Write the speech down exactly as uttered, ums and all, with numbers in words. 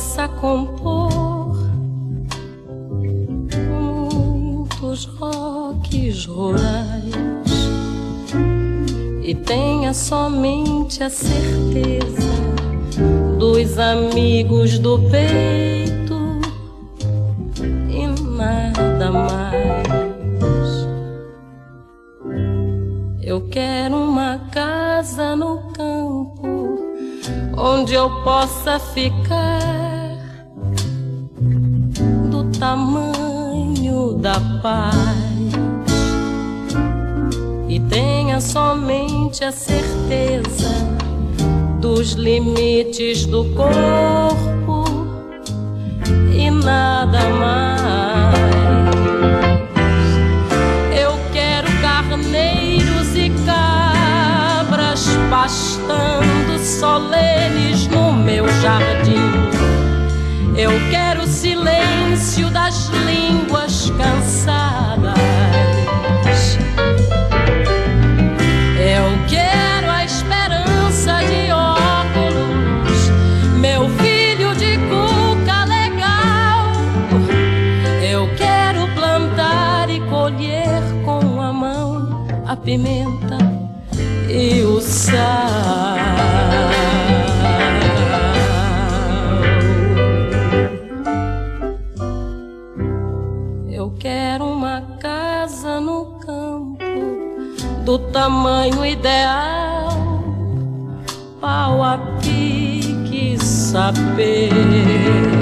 possa compor muitos roques rurais e tenha somente a certeza dos amigos do peito e nada mais. Eu quero uma casa no campo onde eu possa ficar do tamanho da paz e tenha somente a certeza dos limites do corpo e nada mais. Eu quero carneiros e cabras pastando solenes no meu jardim. Eu quero o silêncio das línguas cansadas. Eu quero a esperança de óculos, meu filho de cuca legal. Eu quero plantar e colher com a mão a pimenta e o sal. Eu quero uma casa no campo do tamanho ideal, pau a pique, saber